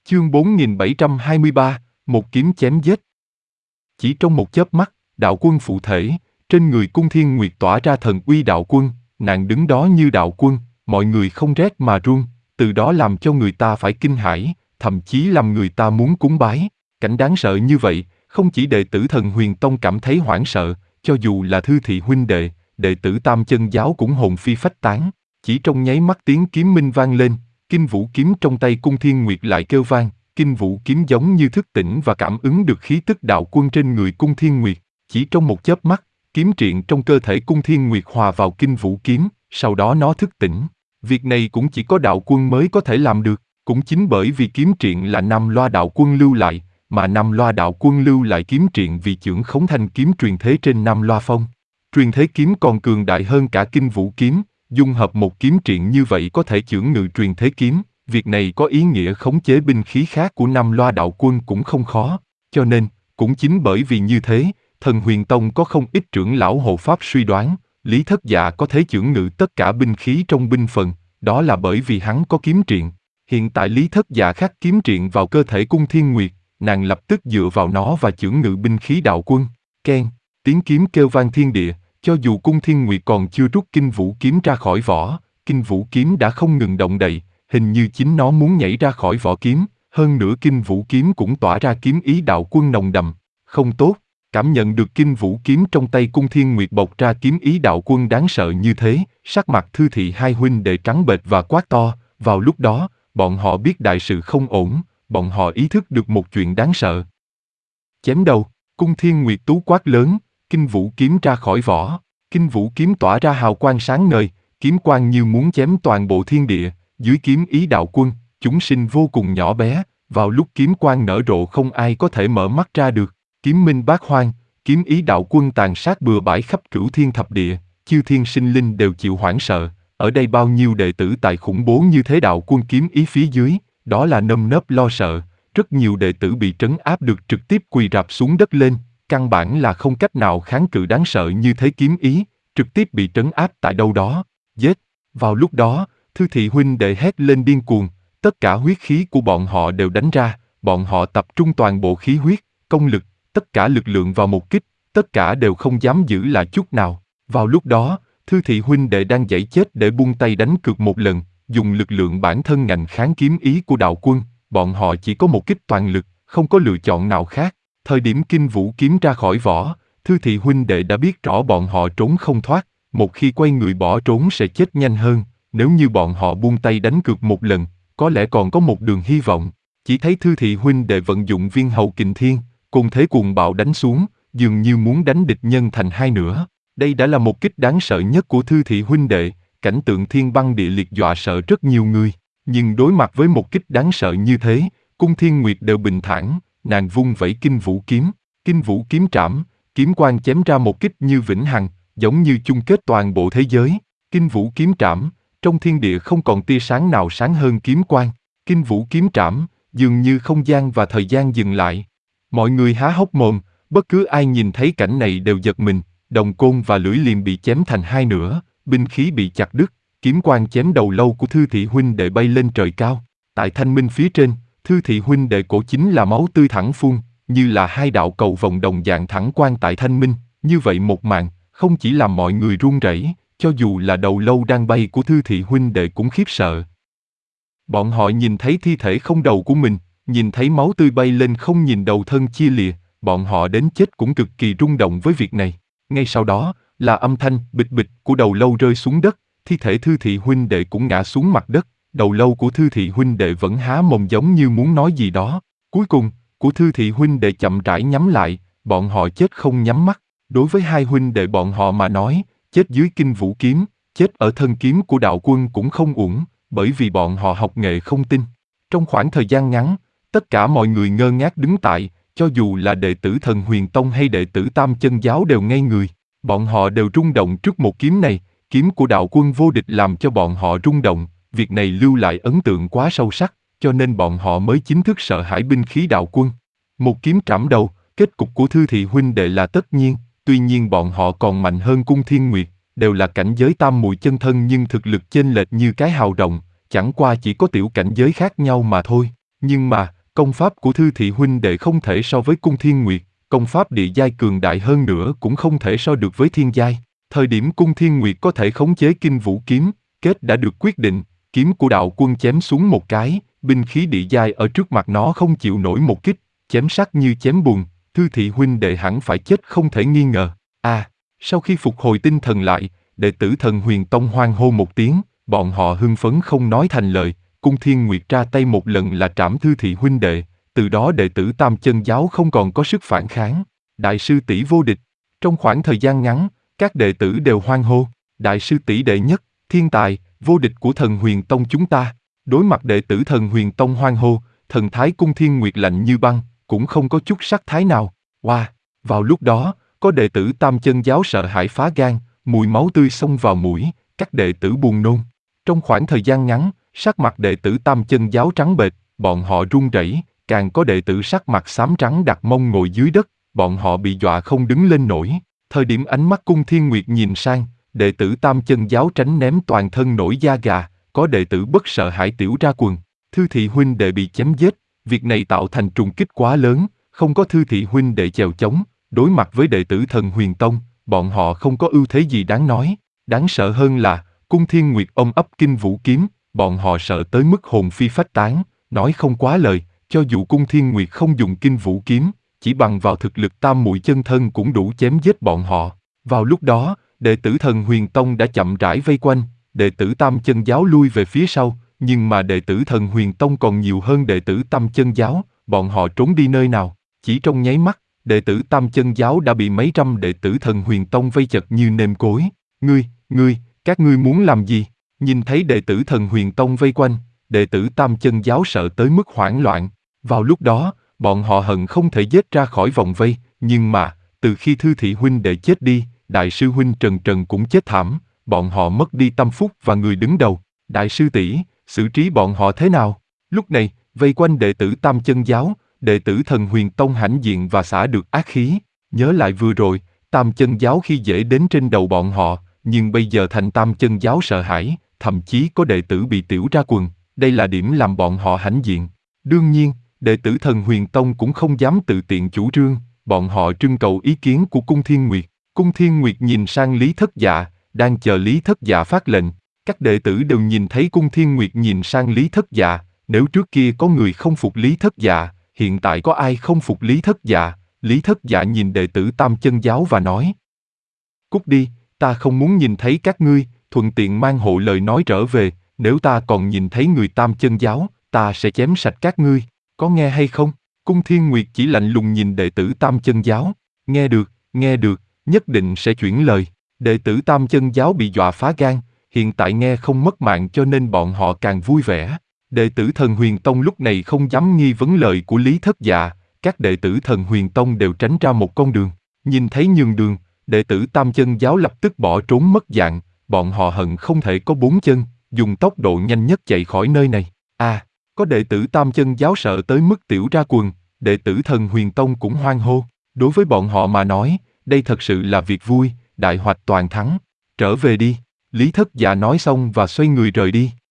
Chương 4723, một kiếm chém giết. Chỉ trong một chớp mắt, đạo quân phụ thể, trên người Cung Thiên Nguyệt tỏa ra thần uy đạo quân, nàng đứng đó như đạo quân, mọi người không rét mà run, từ đó làm cho người ta phải kinh hãi, thậm chí làm người ta muốn cúng bái. Cảnh đáng sợ như vậy, không chỉ đệ tử Thần Huyền Tông cảm thấy hoảng sợ, cho dù là Thư Thị huynh đệ, đệ tử Tam Chân giáo cũng hồn phi phách tán. Chỉ trong nháy mắt tiếng kiếm minh vang lên, Kinh Vũ kiếm trong tay Cung Thiên Nguyệt lại kêu vang. Kinh Vũ kiếm giống như thức tỉnh và cảm ứng được khí tức đạo quân trên người Cung Thiên Nguyệt. Chỉ trong một chớp mắt, kiếm triện trong cơ thể Cung Thiên Nguyệt hòa vào Kinh Vũ kiếm, sau đó nó thức tỉnh. Việc này cũng chỉ có đạo quân mới có thể làm được. Cũng chính bởi vì kiếm triện là Nam Loa đạo quân lưu lại, mà Nam Loa đạo quân lưu lại kiếm triện vì chưởng khống thanh kiếm truyền thế trên Nam Loa Phong. Truyền thế kiếm còn cường đại hơn cả Kinh Vũ kiếm, dung hợp một kiếm triện như vậy có thể chưởng ngự truyền thế kiếm. Việc này có ý nghĩa khống chế binh khí khác của Nam Loa đạo quân cũng không khó, cho nên, cũng chính bởi vì như thế, Thần Huyền Tông có không ít trưởng lão hộ pháp suy đoán, Lý Thất Dạ có thể chưởng ngự tất cả binh khí trong binh phần, đó là bởi vì hắn có kiếm triện. Hiện tại Lý Thất Dạ khắc kiếm triện vào cơ thể Cung Thiên Nguyệt, nàng lập tức dựa vào nó và chưởng ngự binh khí đạo quân. Keng, tiếng kiếm kêu vang thiên địa, cho dù Cung Thiên Nguyệt còn chưa rút Kinh Vũ kiếm ra khỏi vỏ, Kinh Vũ kiếm đã không ngừng động đậy. Hình như chính nó muốn nhảy ra khỏi vỏ kiếm, hơn nữa Kinh Vũ kiếm cũng tỏa ra kiếm ý đạo quân nồng đậm. Không tốt, cảm nhận được Kinh Vũ kiếm trong tay Cung Thiên Nguyệt bộc ra kiếm ý đạo quân đáng sợ như thế, sắc mặt Thư Thị hai huynh đệ trắng bệch và quát to. Vào lúc đó, bọn họ biết đại sự không ổn, bọn họ ý thức được một chuyện đáng sợ. Chém đầu, Cung Thiên Nguyệt tú quát lớn, Kinh Vũ kiếm ra khỏi vỏ. Kinh Vũ kiếm tỏa ra hào quang sáng ngời, kiếm quang như muốn chém toàn bộ thiên địa. Dưới kiếm ý đạo quân, chúng sinh vô cùng nhỏ bé, vào lúc kiếm quang nở rộ không ai có thể mở mắt ra được. Kiếm minh bát hoang, kiếm ý đạo quân tàn sát bừa bãi khắp cửu thiên thập địa, chư thiên sinh linh đều chịu hoảng sợ. Ở đây bao nhiêu đệ tử tài khủng bố như thế đạo quân kiếm ý phía dưới, đó là nơm nớp lo sợ. Rất nhiều đệ tử bị trấn áp được trực tiếp quỳ rạp xuống đất lên, căn bản là không cách nào kháng cự đáng sợ như thế kiếm ý, trực tiếp bị trấn áp tại đâu đó. Giết! Vào lúc đó, Thư Thị huynh đệ hét lên điên cuồng, tất cả huyết khí của bọn họ đều đánh ra, bọn họ tập trung toàn bộ khí huyết, công lực, tất cả lực lượng vào một kích, tất cả đều không dám giữ lại chút nào. Vào lúc đó, Thư Thị huynh đệ đang giãy chết để buông tay đánh cược một lần, dùng lực lượng bản thân ngạnh kháng kiếm ý của đạo quân, bọn họ chỉ có một kích toàn lực, không có lựa chọn nào khác. Thời điểm Kinh Vũ kiếm ra khỏi vỏ, Thư Thị huynh đệ đã biết rõ bọn họ trốn không thoát, một khi quay người bỏ trốn sẽ chết nhanh hơn. Nếu như bọn họ buông tay đánh cược một lần, có lẽ còn có một đường hy vọng. Chỉ thấy Thư Thị huynh đệ vận dụng viên hầu kình thiên, cùng thế cuồng bạo đánh xuống, dường như muốn đánh địch nhân thành hai nửa. Đây đã là một kích đáng sợ nhất của Thư Thị huynh đệ, cảnh tượng thiên băng địa liệt dọa sợ rất nhiều người. Nhưng đối mặt với một kích đáng sợ như thế, Cung Thiên Nguyệt đều bình thản, nàng vung vẩy Kinh Vũ kiếm trảm, kiếm quang chém ra một kích như vĩnh hằng, giống như chung kết toàn bộ thế giới. Kinh Vũ kiếm trảm, trong thiên địa không còn tia sáng nào sáng hơn kiếm quang. Kinh Vũ kiếm trảm, dường như không gian và thời gian dừng lại. Mọi người há hốc mồm, bất cứ ai nhìn thấy cảnh này đều giật mình, đồng côn và lưỡi liềm bị chém thành hai nửa, binh khí bị chặt đứt, kiếm quang chém đầu lâu của Thư Thị huynh đệ bay lên trời cao. Tại thanh minh phía trên, Thư Thị huynh đệ cổ chính là máu tươi thẳng phun, như là hai đạo cầu vồng đồng dạng thẳng quang tại thanh minh. Như vậy một màn, không chỉ làm mọi người run rẩy, cho dù là đầu lâu đang bay của Thư Thị huynh đệ cũng khiếp sợ. Bọn họ nhìn thấy thi thể không đầu của mình, nhìn thấy máu tươi bay lên không nhìn đầu thân chia lìa, bọn họ đến chết cũng cực kỳ rung động với việc này. Ngay sau đó, là âm thanh bịch bịch của đầu lâu rơi xuống đất, thi thể Thư Thị huynh đệ cũng ngã xuống mặt đất, đầu lâu của Thư Thị huynh đệ vẫn há mồm giống như muốn nói gì đó. Cuối cùng, của Thư Thị huynh đệ chậm rãi nhắm lại, bọn họ chết không nhắm mắt. Đối với hai huynh đệ bọn họ mà nói, chết dưới Kinh Vũ kiếm, chết ở thân kiếm của đạo quân cũng không uổng, bởi vì bọn họ học nghệ không tinh. Trong khoảng thời gian ngắn, tất cả mọi người ngơ ngác đứng tại, cho dù là đệ tử Thần Huyền Tông hay đệ tử Tam Chân giáo đều ngây người. Bọn họ đều rung động trước một kiếm này, kiếm của đạo quân vô địch làm cho bọn họ rung động, việc này lưu lại ấn tượng quá sâu sắc, cho nên bọn họ mới chính thức sợ hãi binh khí đạo quân. Một kiếm trảm đầu, kết cục của Thư Thị huynh đệ là tất nhiên, tuy nhiên bọn họ còn mạnh hơn Cung Thiên Nguyệt, đều là cảnh giới tam muội chân thân nhưng thực lực chênh lệch như cái hào rộng, chẳng qua chỉ có tiểu cảnh giới khác nhau mà thôi. Nhưng mà, Công pháp của Thư Thị huynh đệ không thể so với Cung Thiên Nguyệt, công pháp địa giai cường đại hơn nữa cũng không thể so được với thiên giai. Thời điểm Cung Thiên Nguyệt có thể khống chế Kinh Vũ kiếm, kết đã được quyết định, kiếm của đạo quân chém xuống một cái, binh khí địa giai ở trước mặt nó không chịu nổi một kích, chém sắc như chém bùn, Thư Thị huynh đệ hẳn phải chết không thể nghi ngờ. Sau khi phục hồi tinh thần lại, đệ tử Thần Huyền Tông hoan hô một tiếng, bọn họ hưng phấn không nói thành lời. Cung Thiên Nguyệt ra tay một lần là trảm Thư Thị huynh đệ, từ đó đệ tử Tam Chân giáo không còn có sức phản kháng. Đại sư tỷ vô địch. Trong khoảng thời gian ngắn, các đệ tử đều hoan hô, đại sư tỷ đệ nhất, thiên tài, vô địch của Thần Huyền Tông chúng ta. Đối mặt đệ tử Thần Huyền Tông hoan hô, thần thái Cung Thiên Nguyệt lạnh như băng, cũng không có chút sắc thái nào. Vào lúc đó, có đệ tử Tam Chân giáo sợ hãi phá gan, mùi máu tươi xông vào mũi, các đệ tử buồn nôn. Trong khoảng thời gian ngắn, sắc mặt đệ tử Tam Chân giáo trắng bệch, bọn họ run rẩy, càng có đệ tử sắc mặt xám trắng đặt mông ngồi dưới đất, bọn họ bị dọa không đứng lên nổi. Thời điểm ánh mắt Cung Thiên Nguyệt nhìn sang, đệ tử Tam Chân giáo tránh ném toàn thân nổi da gà, có đệ tử bất sợ hãi tiểu ra quần. Thư Thị huynh đệ bị chém giết, việc này tạo thành trùng kích quá lớn, không có Thư Thị huynh đệ chèo chống, đối mặt với đệ tử Thần Huyền Tông, bọn họ không có ưu thế gì đáng nói. Đáng sợ hơn là, Cung Thiên Nguyệt ôm ấp Kinh Vũ kiếm, bọn họ sợ tới mức hồn phi phách tán, nói không quá lời, cho dù Cung Thiên Nguyệt không dùng Kinh Vũ kiếm, chỉ bằng vào thực lực tam muội chân thân cũng đủ chém giết bọn họ. Vào lúc đó, đệ tử Thần Huyền Tông đã chậm rãi vây quanh, đệ tử Tam Chân giáo lui về phía sau, nhưng mà đệ tử Thần Huyền Tông còn nhiều hơn đệ tử Tam Chân giáo, bọn họ trốn đi nơi nào? Chỉ trong nháy mắt, đệ tử Tam Chân giáo đã bị mấy trăm đệ tử Thần Huyền Tông vây chật như nêm cối. Các ngươi muốn làm gì? Nhìn thấy đệ tử Thần Huyền Tông vây quanh, đệ tử Tam Chân giáo sợ tới mức hoảng loạn. Vào lúc đó, bọn họ hận không thể giết ra khỏi vòng vây, nhưng mà, từ khi Thư Thị huynh đệ chết đi, đại sư huynh Trần Trần cũng chết thảm, bọn họ mất đi tâm phúc và người đứng đầu. Đại sư tỷ, xử trí bọn họ thế nào? Lúc này, vây quanh đệ tử Tam Chân giáo, đệ tử Thần Huyền Tông hãnh diện và xả được ác khí. Nhớ lại vừa rồi, Tam Chân giáo khi dễ đến trên đầu bọn họ, nhưng bây giờ thành Tam Chân giáo sợ hãi, thậm chí có đệ tử bị tiểu ra quần, đây là điểm làm bọn họ hãnh diện. Đương nhiên, đệ tử Thần Huyền Tông cũng không dám tự tiện chủ trương, bọn họ trưng cầu ý kiến của Cung Thiên Nguyệt. Cung Thiên Nguyệt nhìn sang Lý Thất Dạ, đang chờ Lý Thất Dạ phát lệnh. Các đệ tử đều nhìn thấy Cung Thiên Nguyệt nhìn sang Lý Thất Dạ, nếu trước kia có người không phục Lý Thất Dạ, hiện tại có ai không phục Lý Thất Dạ? Lý Thất Dạ nhìn đệ tử Tam Chân giáo và nói: Cút đi, ta không muốn nhìn thấy các ngươi, thuận tiện mang hộ lời nói trở về, nếu ta còn nhìn thấy người Tam Chân giáo, ta sẽ chém sạch các ngươi, có nghe hay không? Cung Thiên Nguyệt chỉ lạnh lùng nhìn đệ tử Tam Chân giáo, nghe được, nhất định sẽ chuyển lời. Đệ tử Tam Chân giáo bị dọa phá gan, hiện tại nghe không mất mạng cho nên bọn họ càng vui vẻ. Đệ tử Thần Huyền Tông lúc này không dám nghi vấn lời của Lý Thất Dạ, các đệ tử Thần Huyền Tông đều tránh ra một con đường. Nhìn thấy nhường đường, đệ tử Tam Chân giáo lập tức bỏ trốn mất dạng, bọn họ hận không thể có 4 chân, dùng tốc độ nhanh nhất chạy khỏi nơi này. Có đệ tử Tam Chân giáo sợ tới mức tiểu ra quần, đệ tử Thần Huyền Tông cũng hoan hô. Đối với bọn họ mà nói, đây thật sự là việc vui, đại hoạch toàn thắng. Trở về đi, Lý Thất Dạ nói xong và xoay người rời đi.